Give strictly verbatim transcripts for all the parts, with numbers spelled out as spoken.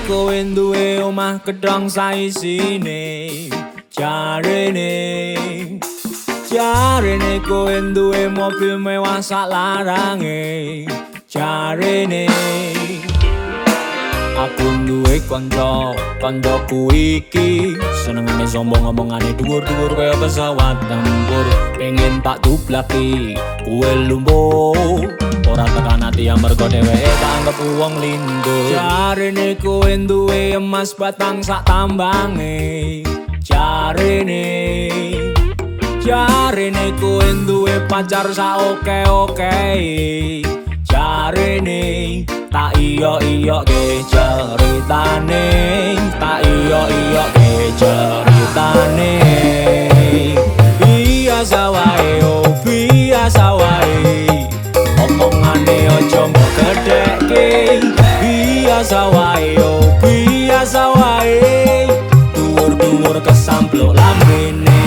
kowe duwe omah gedhong saisine. Jarene Jarene kowe duwe mobil mewah sak larange. Jarene aku duwe kanca, kancaku iki senengane sombong ngomongane dhuwur-dhuwur kaya pesawat tempur. Pengen tak tublaki kowe lumpuh, ora tekan ati amarga dheweke tak anggap wong lindho. Jarene kowe duwe emas batang sak tambange. Jarene Jarene kowe duwe pacar sak oke-oke. Jarene tak iyo-iyo ke ceritane, tak iyo-iyo ke ceritane. Biasa wae, oh biasa wae, omongane ojo mbok gedhekke. Biasa wae, oh biasa wae, dhuwur-dhuwur kesampluk lambene.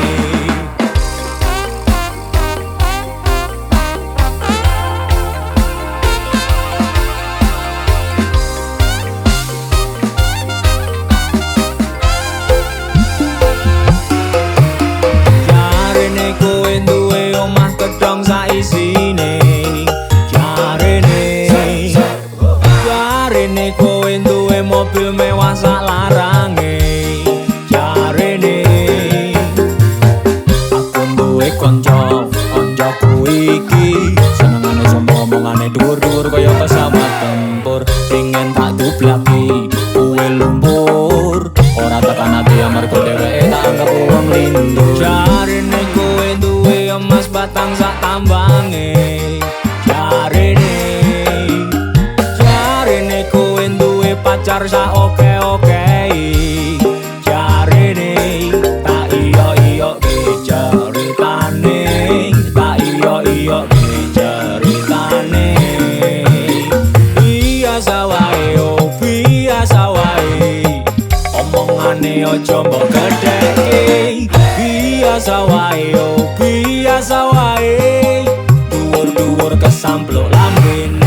Gedhong saisine. Jarene Jarene kowe duwe mobil mewah sak larange. Jarene aku duwe kanca, kancaku iki senengane sombong omongane dhuwur-dhuwur kaya pesawat tempur. Pengen tak dublaki kowe lumpur, ora tekan ati amarga dheweke tak anggap wong lindho. Jarene kowe duwe emas batang sak tambange. Jarene Jarene kowe duwe pacar sak oke-oke. Jarene tak iyo-iyo ke ceritane, tak iyo-iyo ke ceritane. Biasa wae, oh biasa wae, omongane ojo mbok gedhekke. Biasa wae, oh biasa wae, dhuwur-dhuwur kesampluk lambene.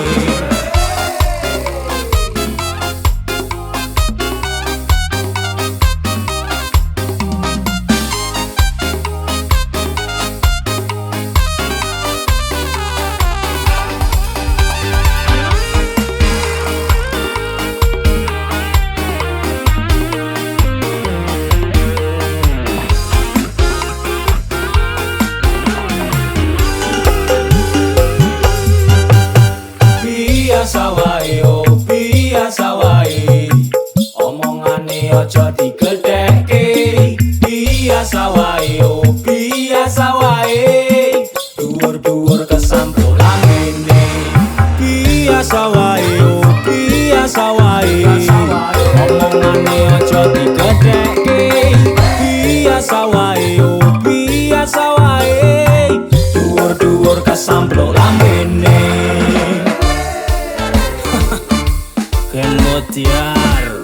Biasa wae, oh biasa wae, omongane aja digedhekke. Biasa wae, oh biasa wae, dhuwur-dhuwur kesampluk lambene. Biasa wae, oh biasa wae, omongane aja digedhekke. Biasa wae, oh biasa wae, dhuwur-dhuwur kesampluk lambene. Kemotiar